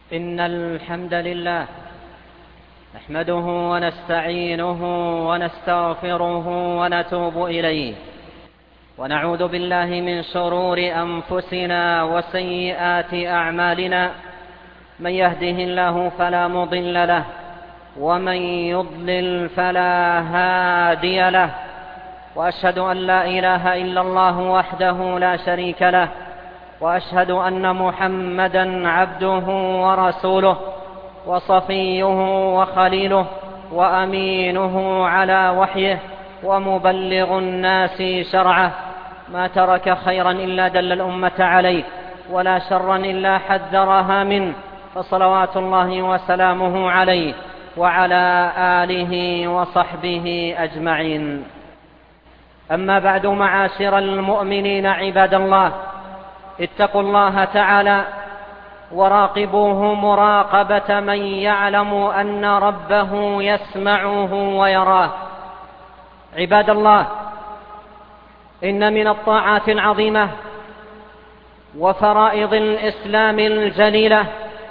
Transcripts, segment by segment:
إن الحمد لله نحمده ونستعينه ونستغفره ونتوب إليه، ونعوذ بالله من شرور أنفسنا وسيئات أعمالنا. من يهده الله فلا مضل له، ومن يضلل فلا هادي له، وأشهد أن لا إله إلا الله وحده لا شريك له، وأشهد أن محمدًا عبده ورسوله وصفيه وخليله وأمينه على وحيه ومبلغ الناس شرعه. ما ترك خيرا إلا دل الأمة عليه، ولا شرا إلا حذرها منه، فصلوات الله وسلامه عليه وعلى آله وصحبه أجمعين. أما بعد، معاشر المؤمنين عباد الله، اتقوا الله تعالى وراقبوه مراقبة من يعلم أن ربه يسمعه ويراه. عباد الله، إن من الطاعات العظيمة وفرائض الإسلام الجليلة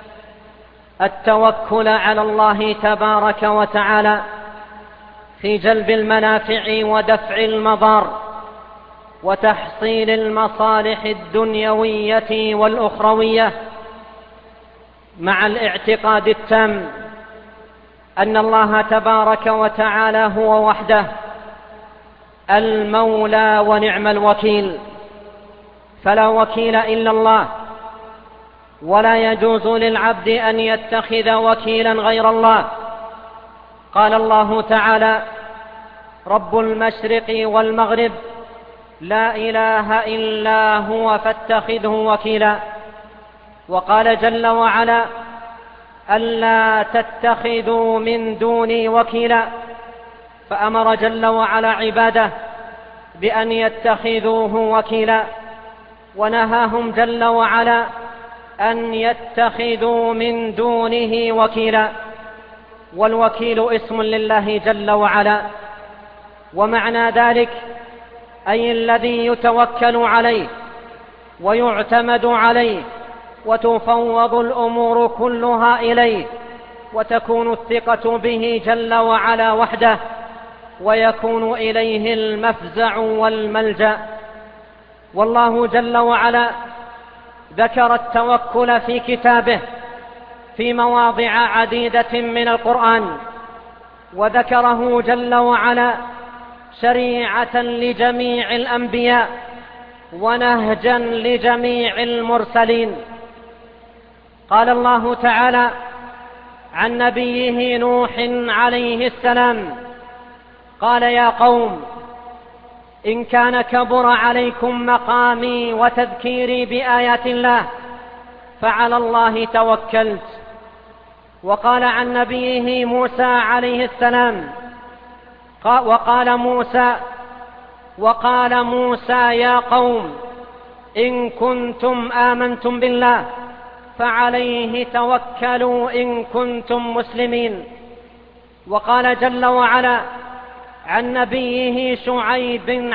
التوكل على الله تبارك وتعالى في جلب المنافع ودفع المضار وتحصيل المصالح الدنيوية والأخروية، مع الاعتقاد التام أن الله تبارك وتعالى هو وحده المولى ونعم الوكيل، فلا وكيل إلا الله، ولا يجوز للعبد أن يتخذ وكيلا غير الله. قال الله تعالى: رب المشرق والمغرب لا إله إلا هو فاتخذه وكيلا. وقال جل وعلا: ألا تتخذوا من دوني وكيلا، فأمر جل وعلا عباده بأن يتخذوه وكيلا، ونهاهم جل وعلا أن يتخذوا من دونه وكيلا. والوكيل اسم لله جل وعلا، ومعنى ذلك أي الذي يتوكل عليه ويعتمد عليه وتفوض الأمور كلها إليه، وتكون الثقة به جل وعلا وحده، ويكون إليه المفزع والملجأ. والله جل وعلا ذكر التوكل في كتابه في مواضع عديدة من القرآن، وذكره جل وعلا شريعة لجميع الأنبياء ونهجا لجميع المرسلين. قال الله تعالى عن نبيه نوح عليه السلام: قال يا قوم إن كان كبر عليكم مقامي وتذكيري بآيات الله فعلى الله توكلت. وقال عن نبيه موسى عليه السلام: وقال موسى يا قوم إن كنتم آمنتم بالله فعليه توكلوا إن كنتم مسلمين. وقال جل وعلا عن نبيه شعيب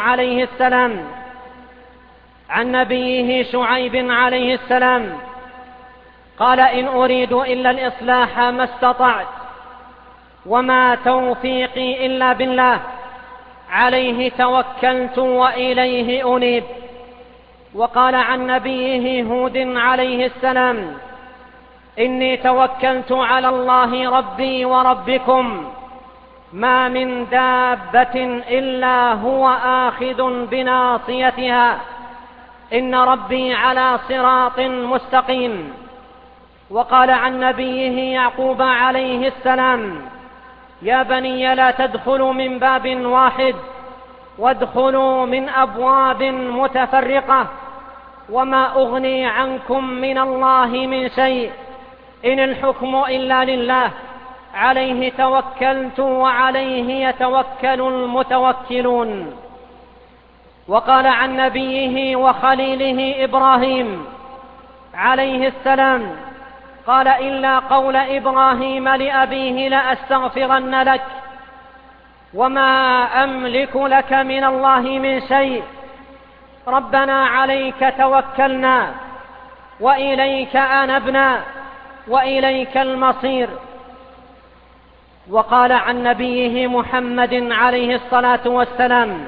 عليه السلام: قال إن أريد إلا الإصلاح ما استطعت، وما توفيقي إلا بالله، عليه توكلت وإليه أنيب. وقال عن نبيه هود عليه السلام: إني توكلت على الله ربي وربكم، ما من دابة إلا هو آخذ بناصيتها، إن ربي على صراط مستقيم. وقال عن نبيه يعقوب عليه السلام: يا بني لا تدخلوا من باب واحد وادخلوا من أبواب متفرقة، وما أغني عنكم من الله من شيء، إن الحكم إلا لله، عليه توكلت وعليه يتوكل المتوكلون. وقال عن نبيه وخليله إبراهيم عليه السلام: قال إلا قول إبراهيم لأبيه لأستغفرن لك، وما أملك لك من الله من شيء، ربنا عليك توكلنا وإليك أنبنا وإليك المصير. وقال عن نبيه محمد عليه الصلاة والسلام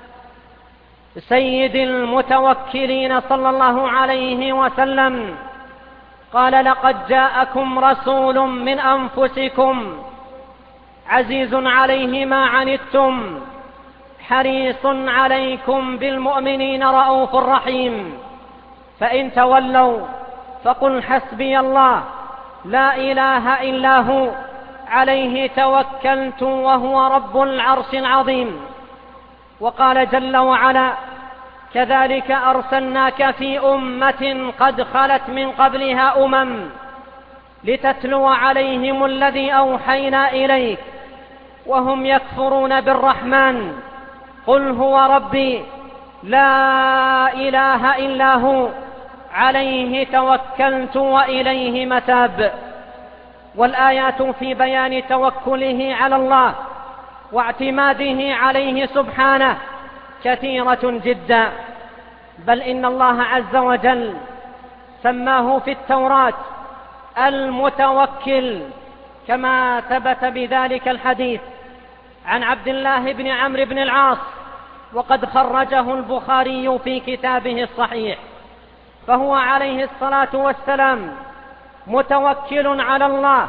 سيد المتوكلين صلى الله عليه وسلم قال: لقد جاءكم رسول من أنفسكم عزيز عليه ما عنتم حريص عليكم بالمؤمنين رؤوف رحيم. فإن تولوا فقل حسبي الله لا إله إلا هو عليه توكلت وهو رب العرش العظيم. وقال جل وعلا: كذلك أرسلناك في أمة قد خلت من قبلها لتتلو عليهم الذي أوحينا إليك وهم يكفرون بالرحمن قل هو ربي لا إله إلا هو عليه توكلت وإليه متاب. والآيات في بيان توكله على الله واعتماده عليه سبحانه كثيرة جدا، بل إن الله عز وجل سماه في التوراة المتوكل، كما ثبت بذلك الحديث عن عبد الله بن عمرو بن العاص، وقد خرجه البخاري في كتابه الصحيح. فهو عليه الصلاة والسلام متوكل على الله،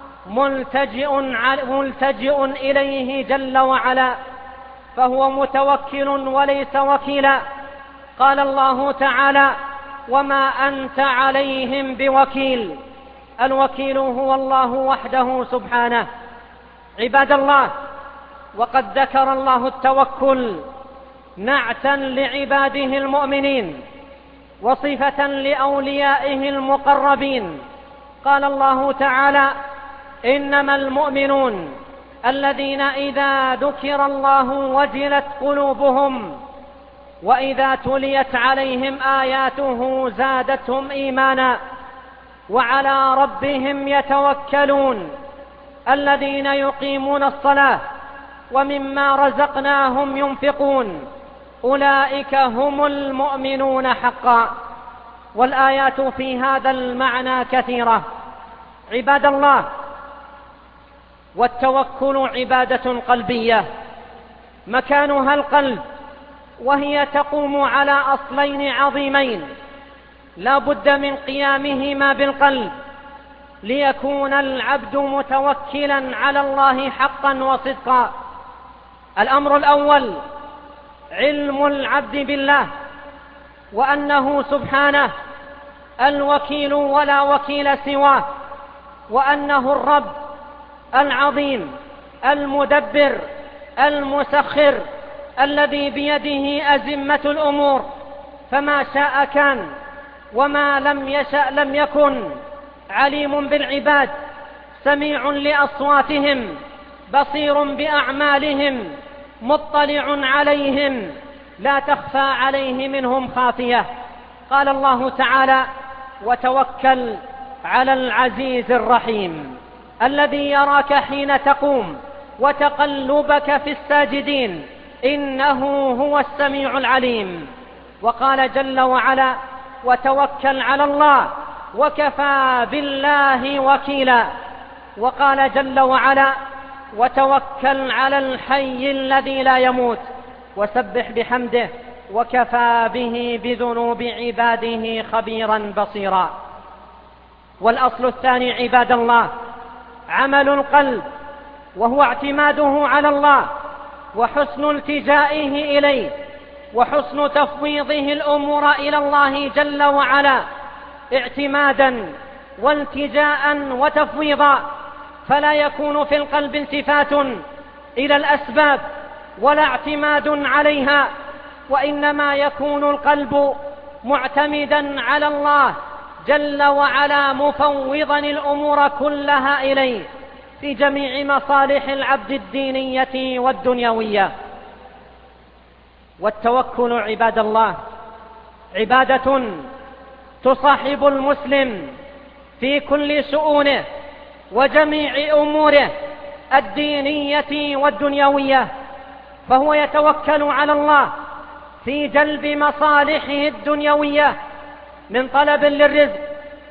ملتجئ إليه جل وعلا، فهو متوكل وليس وكيلا. قال الله تعالى: وما أنت عليهم بوكيل. الوكيل هو الله وحده سبحانه. عباد الله، وقد ذكر الله التوكل نعتا لعباده المؤمنين وصفة لأوليائه المقربين. قال الله تعالى: إنما المؤمنون الذين إذا ذكر الله وجلت قلوبهم وإذا تليت عليهم آياته زادتهم إيمانا وعلى ربهم يتوكلون الذين يقيمون الصلاة ومما رزقناهم ينفقون أولئك هم المؤمنون حقا. والآيات في هذا المعنى كثيرة. عباد الله، والتوكل عبادة قلبية مكانها القلب، وهي تقوم على أصلين عظيمين لا بد من قيامهما بالقلب ليكون العبد متوكلا على الله حقا وصدقا. الأمر الأول علم العبد بالله، وأنه سبحانه الوكيل ولا وكيل سواه، وأنه الرب العظيم المدبر المسخر الذي بيده أزمة الأمور، فما شاء كان وما لم يشأ لم يكن. عليم بالعباد، سميع لأصواتهم، بصير بأعمالهم، مطلع عليهم، لا تخفى عليه منهم خافية. قال الله تعالى: وتوكل على العزيز الرحيم الذي يراك حين تقوم وتقلبك في الساجدين إنه هو السميع العليم. وقال جل وعلا: وتوكل على الله وكفى بالله وكيلا. وقال جل وعلا: وتوكل على الحي الذي لا يموت وسبح بحمده وكفى به بذنوب عباده خبيرا بصيرا. والأصل الثاني عباد الله عمل القلب، وهو اعتماده على الله وحسن التجائه إليه وحسن تفويضه الأمور إلى الله جل وعلا اعتمادا والتجاء وتفويضا، فلا يكون في القلب التفات إلى الأسباب ولا اعتماد عليها، وإنما يكون القلب معتمدا على الله جل وعلا مفوضا الأمور كلها إليه في جميع مصالح العبد الدينية والدنيوية. والتوكل عباد الله عبادة تصاحب المسلم في كل شؤونه وجميع أموره الدينية والدنيوية، فهو يتوكل على الله في جلب مصالحه الدنيوية من طلب للرزق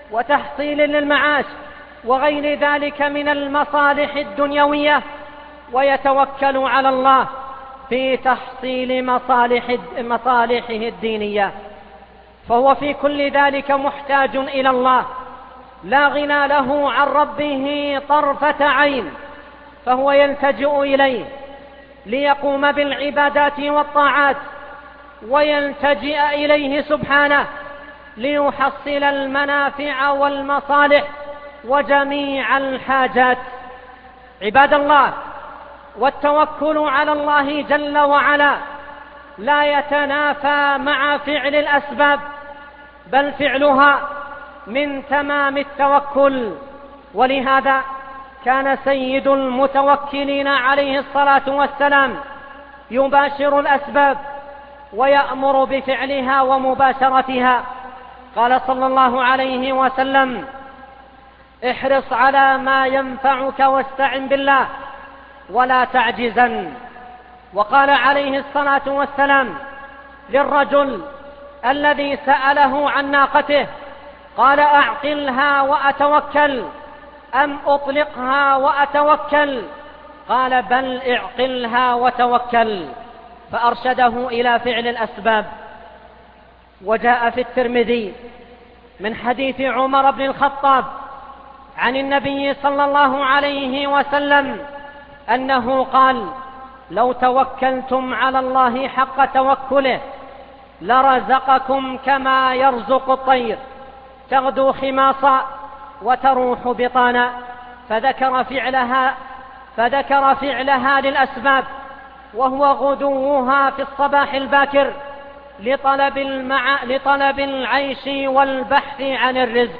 وتحصيل للمعاش وغير ذلك من المصالح الدنيوية، ويتوكل على الله في تحصيل مصالحه الدينية، فهو في كل ذلك محتاج إلى الله، لا غنى له عن ربه طرفة عين، فهو يلتجئ إليه ليقوم بالعبادات والطاعات، ويلتجئ إليه سبحانه ليحصل المنافع والمصالح وجميع الحاجات. عباد الله، والتوكل على الله جل وعلا لا يتنافى مع فعل الأسباب، بل فعلها من تمام التوكل. ولهذا كان سيد المتوكلين عليه الصلاة والسلام يباشر الأسباب ويأمر بفعلها ومباشرتها. قال صلى الله عليه وسلم: احرص على ما ينفعك واستعن بالله ولا تعجزن. وقال عليه الصلاة والسلام للرجل الذي سأله عن ناقته، قال: أعقلها وأتوكل أم أطلقها وأتوكل؟ قال: بل اعقلها وتوكل، فأرشده إلى فعل الأسباب. وجاء في الترمذي من حديث عمر بن الخطاب عن النبي صلى الله عليه وسلم أنه قال: لو توكلتم على الله حق توكله لرزقكم كما يرزق الطير تغدو خماصا وتروح بطانا. فذكر فعلها للأسباب، وهو غدوها في الصباح الباكر لطلب العيش والبحث عن الرزق.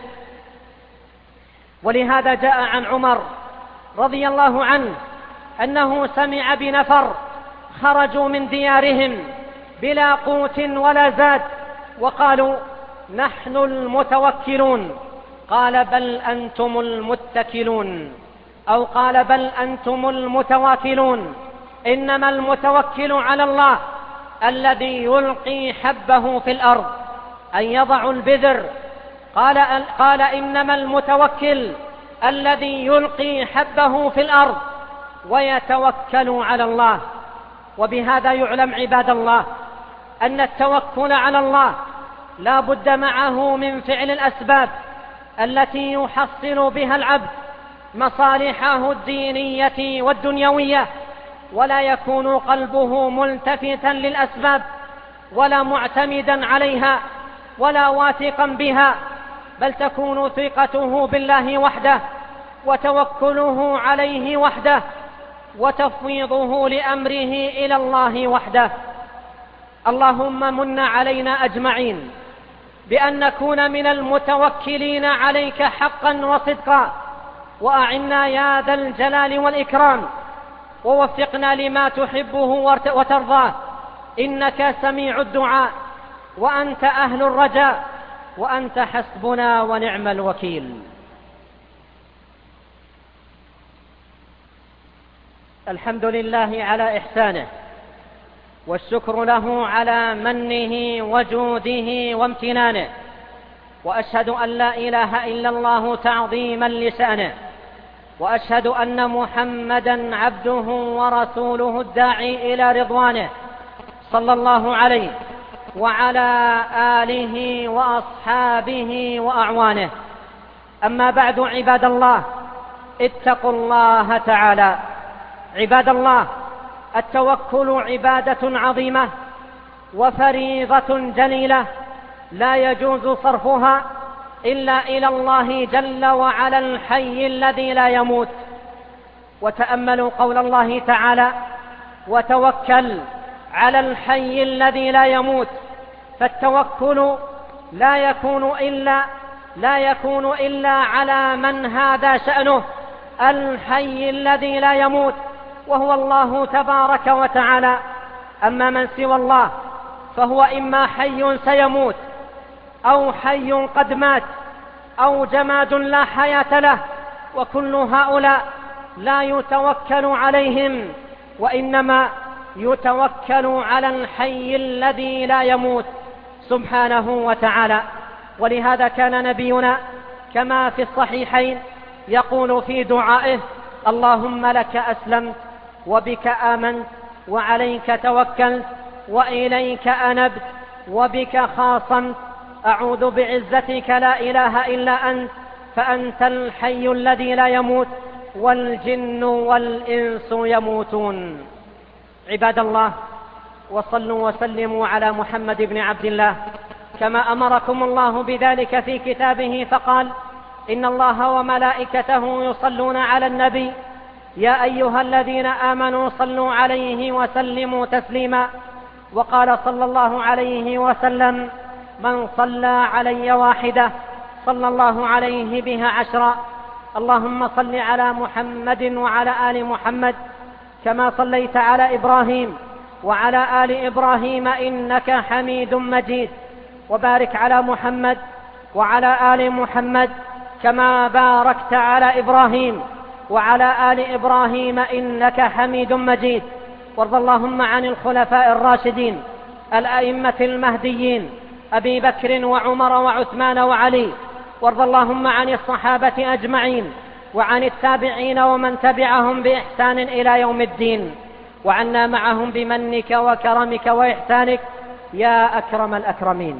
ولهذا جاء عن عمر رضي الله عنه أنه سمع بنفر خرجوا من ديارهم بلا قوت ولا زاد، وقالوا: نحن المتوكلون. قال: بل أنتم المتكلون، أو قال: بل أنتم المتواكلون. إنما المتوكل على الله الذي يلقي حبه في الأرض، أن يضع البذر. قال: إنما المتوكل الذي يلقي حبه في الأرض ويتوكل على الله. وبهذا يعلم عباد الله أن التوكل على الله لا بد معه من فعل الأسباب التي يحصل بها العبد مصالحه الدينية والدنيوية، ولا يكون قلبه ملتفتا للأسباب ولا معتمدا عليها ولا واثقا بها، بل تكون ثقته بالله وحده وتوكله عليه وحده وتفويضه لأمره إلى الله وحده. اللهم من علينا أجمعين بأن نكون من المتوكلين عليك حقا وصدقا، وأعنا يا ذا الجلال والإكرام، ووفقنا لما تحبه وترضاه، إنك سميع الدعاء وأنت أهل الرجاء، وأنت حسبنا ونعم الوكيل. الحمد لله على إحسانه، والشكر له على منه وجوده وامتنانه، وأشهد أن لا إله إلا الله تعظيما لشأنه، وأشهد أن محمدا عبده ورسوله الداعي إلى رضوانه، صلى الله عليه وعلى آله وأصحابه وأعوانه. أما بعد، عباد الله، اتقوا الله تعالى. عباد الله، التوكل عبادة عظيمة وفريضة جليلة لا يجوز صرفها إلا إلى الله جل وعلا الحي الذي لا يموت. وتأملوا قول الله تعالى: وتوكل على الحي الذي لا يموت. فالتوكل لا يكون إلا على من هذا شأنه الحي الذي لا يموت، وهو الله تبارك وتعالى. أما من سوى الله فهو إما حي سيموت، أو حي قد مات، أو جماد لا حياة له، وكل هؤلاء لا يتوكل عليهم، وإنما يتوكل على الحي الذي لا يموت سبحانه وتعالى. ولهذا كان نبينا كما في الصحيحين يقول في دعائه: اللهم لك أسلمت وبك آمنت وعليك توكلت وإليك أنبت وبك خاصمت، أعوذ بعزتك لا إله إلا أنت، فأنت الحي الذي لا يموت والجن والإنس يموتون. عباد الله، وصلوا وسلموا على محمد بن عبد الله كما أمركم الله بذلك في كتابه، فقال: إن الله وملائكته يصلون على النبي يا أيها الذين آمنوا صلوا عليه وسلموا تسليما. وقال صلى الله عليه وسلم: من صلى علي واحدة صلى الله عليه بها 10. اللهم صل على محمد وعلى آل محمد كما صليت على إبراهيم وعلى آل إبراهيم إنك حميد مجيد، وبارك على محمد وعلى آل محمد كما باركت على إبراهيم وعلى آل إبراهيم إنك حميد مجيد. وارض اللهم عن الخلفاء الراشدين الأئمة المهديين أبي بكر وعمر وعثمان وعلي، وارض اللهم عن الصحابة أجمعين وعن التابعين ومن تبعهم بإحسان إلى يوم الدين، وعنا معهم بمنك وكرمك وإحسانك يا أكرم الأكرمين.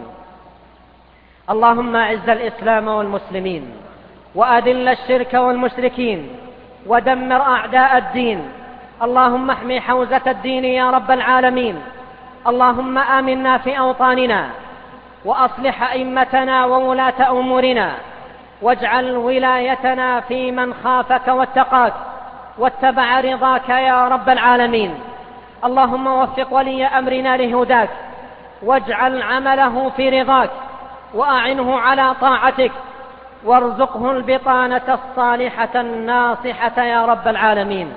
اللهم أعز الإسلام والمسلمين وأذل الشرك والمشركين ودمر أعداء الدين. اللهم احمي حوزة الدين يا رب العالمين. اللهم آمنا في أوطاننا وأصلح أئمتنا وولاة أمورنا، واجعل ولايتنا في من خافك واتقاك واتبع رضاك يا رب العالمين. اللهم وفق ولي أمرنا لهداك، واجعل عمله في رضاك، وأعنه على طاعتك، وارزقه البطانة الصالحة الناصحة يا رب العالمين.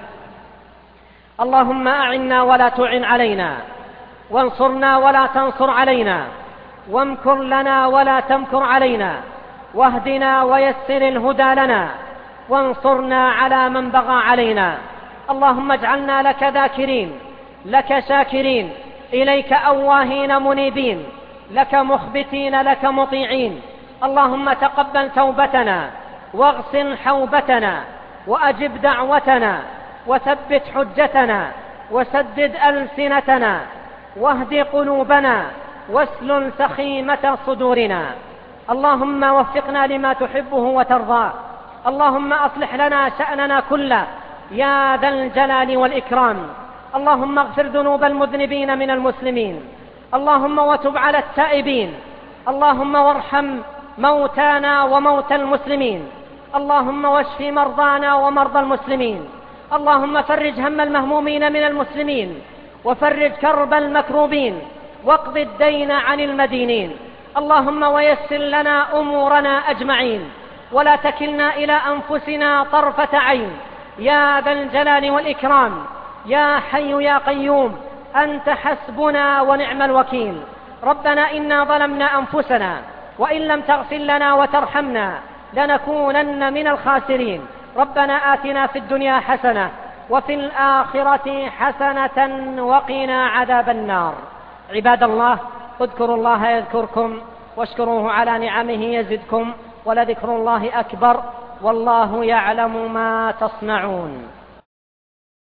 اللهم أعنا ولا تعن علينا، وانصرنا ولا تنصر علينا، وامكر لنا ولا تمكر علينا، واهدنا ويسر الهدى لنا، وانصرنا على من بغى علينا. اللهم اجعلنا لك ذاكرين، لك شاكرين، إليك أواهين منيبين، لك مخبتين، لك مطيعين. اللهم تقبل توبتنا، واغسل حوبتنا، وأجب دعوتنا، وثبت حجتنا، وسدد ألسنتنا، واهد قلوبنا، واسلل سخيمة صدورنا. اللهم وفقنا لما تحبه وترضاه. اللهم أصلح لنا شأننا كله يا ذا الجلال والإكرام. اللهم اغفر ذنوب المذنبين من المسلمين. اللهم وتب على التائبين. اللهم وارحم موتانا وموتى المسلمين. اللهم واشف مرضانا ومرضى المسلمين. اللهم فرج هم المهمومين من المسلمين، وفرج كرب المكروبين، واقض الدين عن المدينين. اللهم ويسر لنا أمورنا أجمعين، ولا تكلنا إلى أنفسنا طرفة عين يا ذا الجلال والإكرام. يا حي يا قيوم، أنت حسبنا ونعم الوكيل. ربنا إنا ظلمنا أنفسنا، وإن لم تغفر لنا وترحمنا لنكونن من الخاسرين. ربنا آتنا في الدنيا حسنة وفي الآخرة حسنة وقنا عذاب النار. عباد الله، اذكروا الله يذكركم، واشكروه على نعمه يزدكم، ولذكر الله أكبر، والله يعلم ما تصنعون.